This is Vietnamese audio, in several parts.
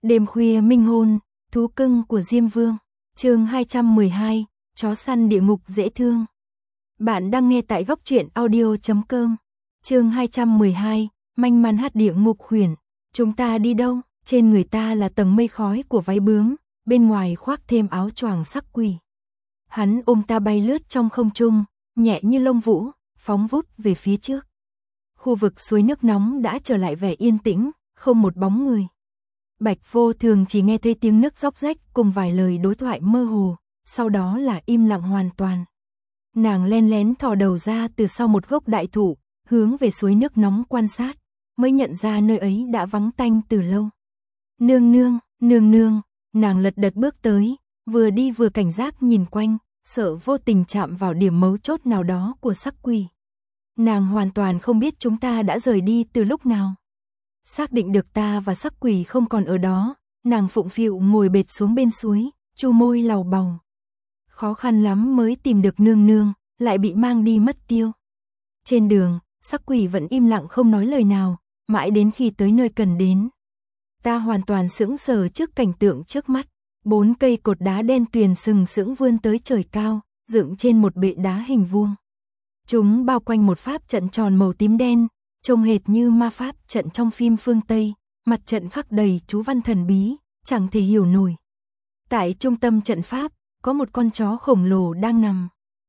Đêm khuya minh hôn, thú cưng của Diêm Vương. Chương 212, chó săn địa ngục dễ thương. Bạn đang nghe tại góc truyện audio.com. Chương 212, manh man hát địa ngục huyền. Chúng ta đi đâu? Trên người ta là tầng mây khói của váy bướm, bên ngoài khoác thêm áo choàng sắc quỷ. Hắn ôm ta bay lướt trong không trung, nhẹ như lông vũ, phóng vút về phía trước. Khu vực suối nước nóng đã trở lại vẻ yên tĩnh, không một bóng người. Bạch Vô Thường chỉ nghe thấy tiếng nước róc rách cùng vài lời đối thoại mơ hồ, sau đó là im lặng hoàn toàn. Nàng len lén thò đầu ra từ sau một gốc đại thụ, hướng về suối nước nóng quan sát, mới nhận ra nơi ấy đã vắng tanh từ lâu. Nương nương, nàng lật đật bước tới, vừa đi vừa cảnh giác nhìn quanh, sợ vô tình chạm vào điểm mấu chốt nào đó của sắc quỷ. Nàng hoàn toàn không biết chúng ta đã rời đi từ lúc nào. Xác định được ta và sắc quỷ không còn ở đó, nàng phụng phịu ngồi bệt xuống bên suối, chu môi lầu bầu. Khó khăn lắm mới tìm được nương, lại bị mang đi mất tiêu. Trên đường, sắc quỷ vẫn im lặng không nói lời nào, mãi đến khi tới nơi cần đến. Ta hoàn toàn sững sờ trước cảnh tượng trước mắt. 4 cây cột đá đen tuyền sừng sững vươn tới trời cao, dựng trên một bệ đá hình vuông. Chúng bao quanh một pháp trận tròn màu tím đen, trông hệt như ma pháp trận trong phim phương Tây, mặt trận khắc đầy chú văn thần bí, chẳng thể hiểu nổi. Tại trung tâm trận pháp, có một con chó khổng lồ đang nằm.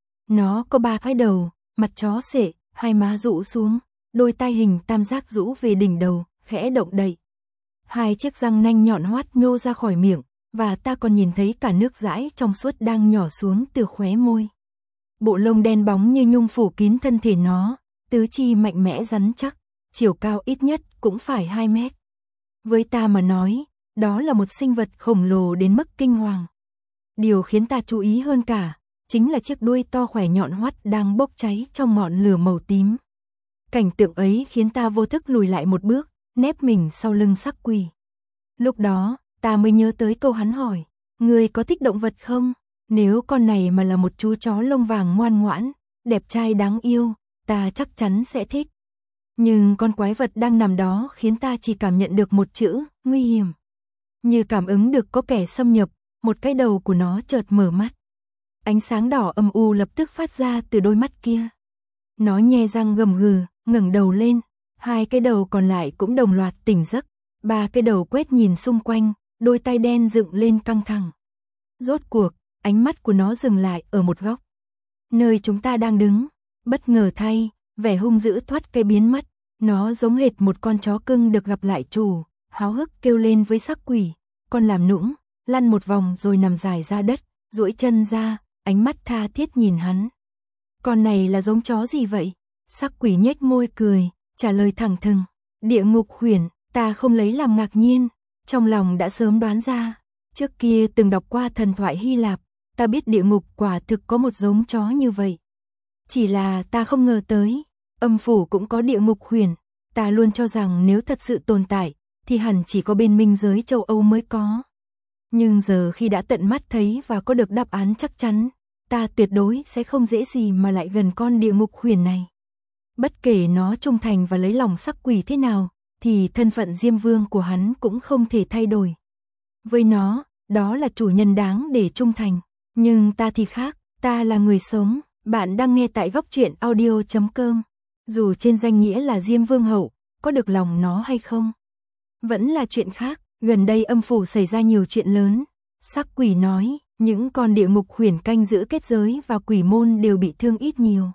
Nó có 3 cái đầu, mặt chó xệ, hai má rũ xuống, đôi tai hình tam giác rũ về đỉnh đầu, khẽ động đậy. 2 chiếc răng nanh nhọn hoắt nhô ra khỏi miệng, và ta còn nhìn thấy cả nước dãi trong suốt đang nhỏ xuống từ khóe môi. Bộ lông đen bóng như nhung phủ kín thân thể nó, tứ chi mạnh mẽ rắn chắc, chiều cao ít nhất cũng phải 2 mét. Với ta mà nói, đó là một sinh vật khổng lồ đến mức kinh hoàng. Điều khiến ta chú ý hơn cả, chính là chiếc đuôi to khỏe nhọn hoắt đang bốc cháy trong ngọn lửa màu tím. Cảnh tượng ấy khiến ta vô thức lùi lại một bước, nép mình sau lưng sắc quỷ. Lúc đó, ta mới nhớ tới câu hắn hỏi, người có thích động vật không? Nếu con này mà là một chú chó lông vàng ngoan ngoãn, đẹp trai đáng yêu, ta chắc chắn sẽ thích. Nhưng con quái vật đang nằm đó khiến ta chỉ cảm nhận được một chữ, nguy hiểm. Như cảm ứng được có kẻ xâm nhập, một cái đầu của nó chợt mở mắt. Ánh sáng đỏ âm u lập tức phát ra từ đôi mắt kia. Nó nhe răng gầm gừ, ngẩng đầu lên, 2 cái đầu còn lại cũng đồng loạt tỉnh giấc, 3 cái đầu quét nhìn xung quanh, đôi tai đen dựng lên căng thẳng. Rốt cuộc, ánh mắt của nó dừng lại ở một góc. Nơi chúng ta đang đứng, bất ngờ thay, vẻ hung dữ thoát cái biến mất, nó giống hệt một con chó cưng được gặp lại chủ, háo hức kêu lên với sắc quỷ, con làm nũng, lăn một vòng rồi nằm dài ra đất, duỗi chân ra, ánh mắt tha thiết nhìn hắn. Con này là giống chó gì vậy? Sắc quỷ nhếch môi cười, trả lời thẳng thừng, địa ngục huyền. Ta không lấy làm ngạc nhiên, trong lòng đã sớm đoán ra. Trước kia từng đọc qua thần thoại Hy Lạp, ta biết địa ngục quả thực có một giống chó như vậy. Chỉ là ta không ngờ tới, âm phủ cũng có địa ngục huyền. Ta luôn cho rằng nếu thật sự tồn tại, thì hẳn chỉ có bên minh giới châu Âu mới có. Nhưng giờ khi đã tận mắt thấy và có được đáp án chắc chắn, ta tuyệt đối sẽ không dễ gì mà lại gần con địa ngục huyền này. Bất kể nó trung thành và lấy lòng sắc quỷ thế nào, thì thân phận Diêm Vương của hắn cũng không thể thay đổi. Với nó, đó là chủ nhân đáng để trung thành. Nhưng ta thì khác, ta là người sống. Bạn đang nghe tại góc truyện audio.com. Dù trên danh nghĩa là Diêm Vương hậu, có được lòng nó hay không? Vẫn là chuyện khác. Gần đây âm phủ xảy ra nhiều chuyện lớn. Sắc quỷ nói, những con địa ngục huyền canh giữ kết giới và quỷ môn đều bị thương ít nhiều.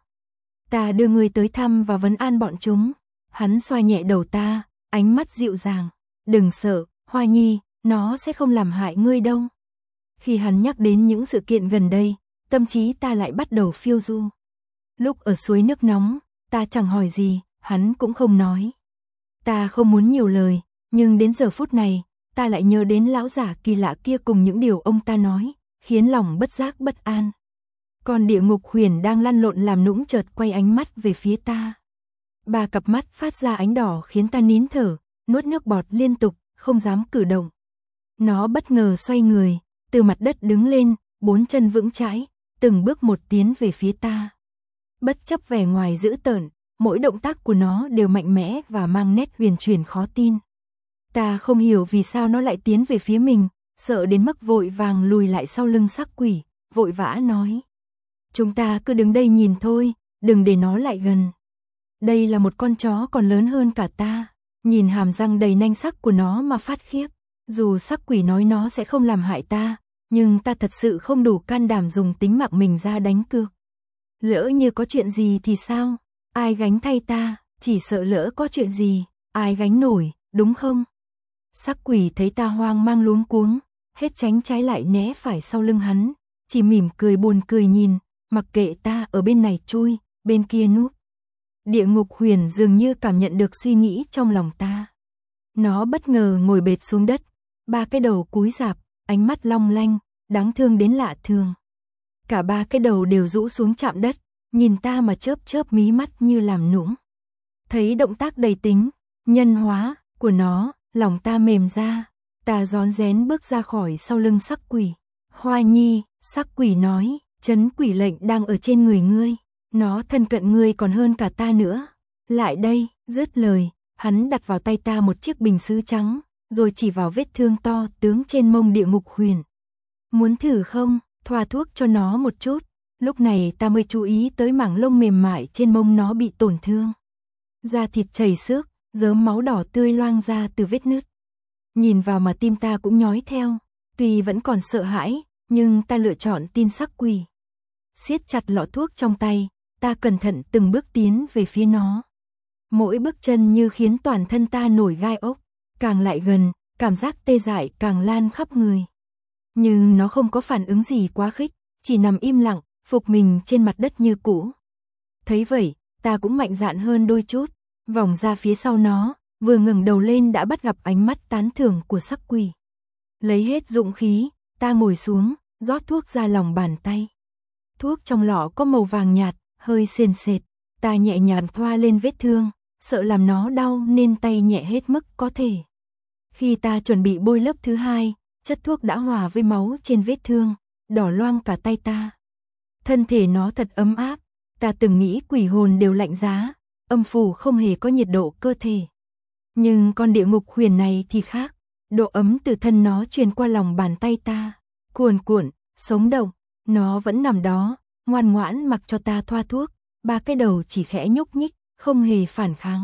Ta đưa người tới thăm và vấn an bọn chúng. Hắn xoa nhẹ đầu ta, ánh mắt dịu dàng. Đừng sợ, Hoa Nhi, nó sẽ không làm hại ngươi đâu. Khi hắn nhắc đến những sự kiện gần đây, tâm trí ta lại bắt đầu phiêu du. Lúc ở suối nước nóng, ta chẳng hỏi gì, hắn cũng không nói. Ta không muốn nhiều lời, nhưng đến giờ phút này, ta lại nhớ đến lão giả kỳ lạ kia cùng những điều ông ta nói, khiến lòng bất giác bất an. Còn địa ngục huyền đang lăn lộn làm nũng chợt quay ánh mắt về phía ta. 3 cặp mắt phát ra ánh đỏ khiến ta nín thở, nuốt nước bọt liên tục, không dám cử động. Nó bất ngờ xoay người, từ mặt đất đứng lên, 4 chân vững chãi, từng bước một tiến về phía ta. Bất chấp vẻ ngoài dữ tợn, mỗi động tác của nó đều mạnh mẽ và mang nét huyền chuyển khó tin. Ta không hiểu vì sao nó lại tiến về phía mình, sợ đến mức vội vàng lùi lại sau lưng sắc quỷ, vội vã nói. Chúng ta cứ đứng đây nhìn thôi, đừng để nó lại gần. Đây là một con chó còn lớn hơn cả ta, nhìn hàm răng đầy nanh sắc của nó mà phát khiếp. Dù sắc quỷ nói nó sẽ không làm hại ta, nhưng ta thật sự không đủ can đảm dùng tính mạng mình ra đánh cược. Lỡ như có chuyện gì thì sao? Ai gánh thay ta? Chỉ sợ lỡ có chuyện gì, ai gánh nổi, đúng không? Sắc quỷ thấy ta hoang mang luống cuống, hết tránh trái lại né phải sau lưng hắn, chỉ mỉm cười buồn cười nhìn, mặc kệ ta ở bên này chui, bên kia núp. Địa ngục huyền dường như cảm nhận được suy nghĩ trong lòng ta. Nó bất ngờ ngồi bệt xuống đất, ba cái đầu cúi rạp, ánh mắt long lanh, đáng thương đến lạ thường. Cả ba cái đầu đều rũ xuống chạm đất, nhìn ta mà chớp chớp mí mắt như làm nũng. Thấy động tác đầy tính, nhân hóa của nó, lòng ta mềm ra, ta rón rén bước ra khỏi sau lưng sắc quỷ. Hoa nhi, sắc quỷ nói, trấn quỷ lệnh đang ở trên người ngươi, nó thân cận ngươi còn hơn cả ta nữa. Lại đây, dứt lời, hắn đặt vào tay ta một chiếc bình sứ trắng, rồi chỉ vào vết thương to tướng trên mông địa ngục huyền. Muốn thử không, thoa thuốc cho nó một chút. Lúc này ta mới chú ý tới mảng lông mềm mại trên mông nó bị tổn thương. Da thịt chảy xước, rớm máu đỏ tươi loang ra từ vết nứt. Nhìn vào mà tim ta cũng nhói theo, tuy vẫn còn sợ hãi, nhưng ta lựa chọn tin sắc quỷ. Siết chặt lọ thuốc trong tay, ta cẩn thận từng bước tiến về phía nó. Mỗi bước chân như khiến toàn thân ta nổi gai ốc, càng lại gần, cảm giác tê dại càng lan khắp người. Nhưng nó không có phản ứng gì quá khích, chỉ nằm im lặng, phục mình trên mặt đất như cũ. Thấy vậy, ta cũng mạnh dạn hơn đôi chút, vòng ra phía sau nó, vừa ngẩng đầu lên đã bắt gặp ánh mắt tán thưởng của sắc quỷ. Lấy hết dũng khí, ta ngồi xuống, rót thuốc ra lòng bàn tay. Thuốc trong lọ có màu vàng nhạt, hơi sền sệt, ta nhẹ nhàng thoa lên vết thương, sợ làm nó đau nên tay nhẹ hết mức có thể. Khi ta chuẩn bị bôi lớp thứ hai, chất thuốc đã hòa với máu trên vết thương, đỏ loang cả tay ta. Thân thể nó thật ấm áp, ta từng nghĩ quỷ hồn đều lạnh giá, âm phủ không hề có nhiệt độ cơ thể. Nhưng con địa ngục huyền này thì khác, độ ấm từ thân nó truyền qua lòng bàn tay ta, cuồn cuộn, sống động, nó vẫn nằm đó, ngoan ngoãn mặc cho ta thoa thuốc, ba cái đầu chỉ khẽ nhúc nhích, không hề phản kháng.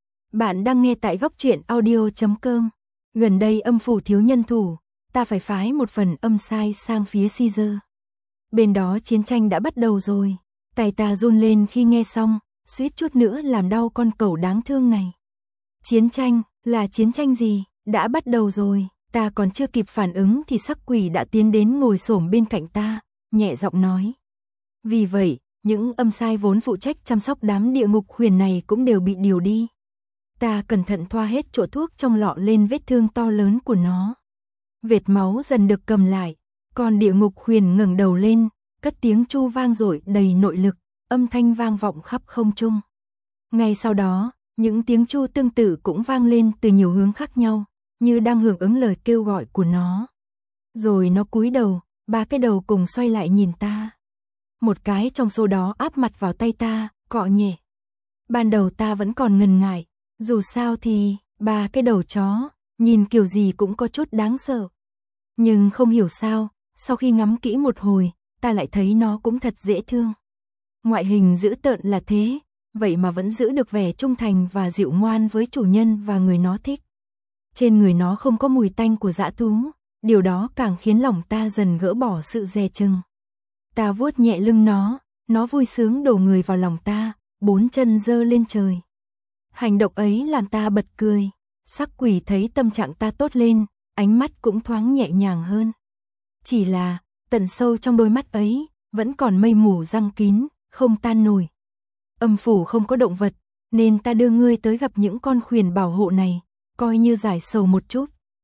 Bạn đang nghe tại góc truyện audio.com. Gần đây âm phủ thiếu nhân thủ, ta phải phái một phần âm sai sang phía Caesar. Bên đó chiến tranh đã bắt đầu rồi, tay ta run lên khi nghe xong, suýt chút nữa làm đau con cẩu đáng thương này. Chiến tranh, là chiến tranh gì? Đã bắt đầu rồi, ta còn chưa kịp phản ứng thì sắc quỷ đã tiến đến ngồi xổm bên cạnh ta, nhẹ giọng nói. Vì vậy, những âm sai vốn phụ trách chăm sóc đám địa ngục huyền này cũng đều bị điều đi. Ta cẩn thận thoa hết chỗ thuốc trong lọ lên vết thương to lớn của nó. Vệt máu dần được cầm lại, còn địa ngục huyền ngẩng đầu lên, cất tiếng chu vang dội đầy nội lực, âm thanh vang vọng khắp không trung. Ngay sau đó, những tiếng chu tương tự cũng vang lên từ nhiều hướng khác nhau, như đang hưởng ứng lời kêu gọi của nó. Rồi nó cúi đầu, ba cái đầu cùng xoay lại nhìn ta. Một cái trong số đó áp mặt vào tay ta, cọ nhẹ. Ban đầu ta vẫn còn ngần ngại, dù sao thì, ba cái đầu chó, nhìn kiểu gì cũng có chút đáng sợ. Nhưng không hiểu sao, sau khi ngắm kỹ một hồi, ta lại thấy nó cũng thật dễ thương. Ngoại hình dữ tợn là thế, vậy mà vẫn giữ được vẻ trung thành và dịu ngoan với chủ nhân và người nó thích. Trên người nó không có mùi tanh của dã thú, điều đó càng khiến lòng ta dần gỡ bỏ sự dè chừng. Ta vuốt nhẹ lưng nó vui sướng đổ người vào lòng ta, bốn chân giơ lên trời. Hành động ấy làm ta bật cười, sắc quỷ thấy tâm trạng ta tốt lên, ánh mắt cũng thoáng nhẹ nhàng hơn. Chỉ là, tận sâu trong đôi mắt ấy, vẫn còn mây mù giăng kín, không tan nổi. Âm phủ không có động vật, nên ta đưa ngươi tới gặp những con khuyển bảo hộ này, coi như giải sầu một chút.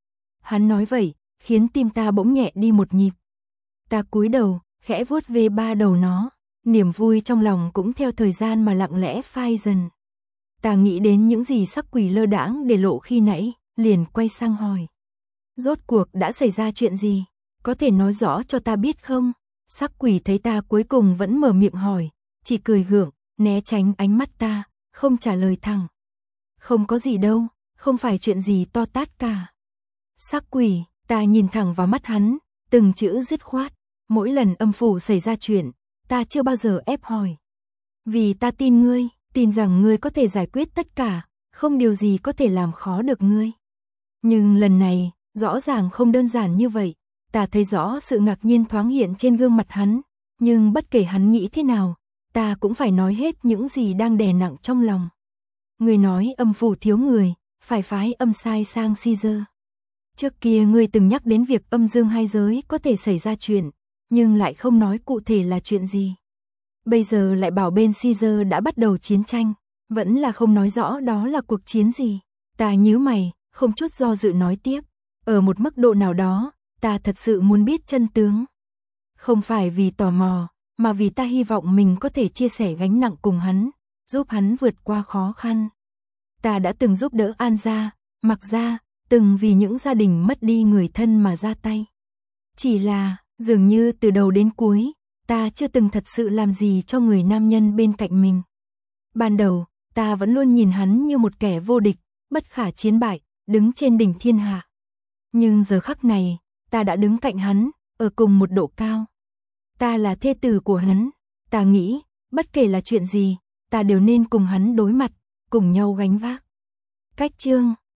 Hắn nói vậy, khiến tim ta bỗng nhẹ đi một nhịp. Ta cúi đầu, khẽ vuốt về ba đầu nó, niềm vui trong lòng cũng theo thời gian mà lặng lẽ phai dần. Ta nghĩ đến những gì sắc quỷ lơ đãng để lộ khi nãy, liền quay sang hỏi. Rốt cuộc đã xảy ra chuyện gì? Có thể nói rõ cho ta biết không? Sắc quỷ thấy ta cuối cùng vẫn mở miệng hỏi, chỉ cười gượng, né tránh ánh mắt ta, không trả lời thẳng. Không có gì đâu, không phải chuyện gì to tát cả. Sắc quỷ, ta nhìn thẳng vào mắt hắn, từng chữ dứt khoát. Mỗi lần âm phủ xảy ra chuyện, ta chưa bao giờ ép hỏi. Vì ta tin ngươi, tin rằng ngươi có thể giải quyết tất cả, không điều gì có thể làm khó được ngươi. Nhưng lần này, rõ ràng không đơn giản như vậy. Ta thấy rõ sự ngạc nhiên thoáng hiện trên gương mặt hắn, nhưng bất kể hắn nghĩ thế nào, ta cũng phải nói hết những gì đang đè nặng trong lòng. Ngươi nói âm phủ thiếu người, phải phái âm sai sang Caesar. Trước kia ngươi từng nhắc đến việc âm dương hai giới có thể xảy ra chuyện, nhưng lại không nói cụ thể là chuyện gì. Bây giờ lại bảo bên Caesar đã bắt đầu chiến tranh, vẫn là không nói rõ đó là cuộc chiến gì. Ta nhíu mày, không chút do dự nói tiếp. Ở một mức độ nào đó, ta thật sự muốn biết chân tướng. Không phải vì tò mò, mà vì ta hy vọng mình có thể chia sẻ gánh nặng cùng hắn, giúp hắn vượt qua khó khăn. Ta đã từng giúp đỡ An gia, Mạc gia, từng vì những gia đình mất đi người thân mà ra tay. Chỉ là, dường như từ đầu đến cuối, ta chưa từng thật sự làm gì cho người nam nhân bên cạnh mình. Ban đầu, ta vẫn luôn nhìn hắn như một kẻ vô địch, bất khả chiến bại, đứng trên đỉnh thiên hạ. Nhưng giờ khắc này, ta đã đứng cạnh hắn, ở cùng một độ cao. Ta là thê tử của hắn, ta nghĩ, bất kể là chuyện gì, ta đều nên cùng hắn đối mặt, cùng nhau gánh vác. Cách chương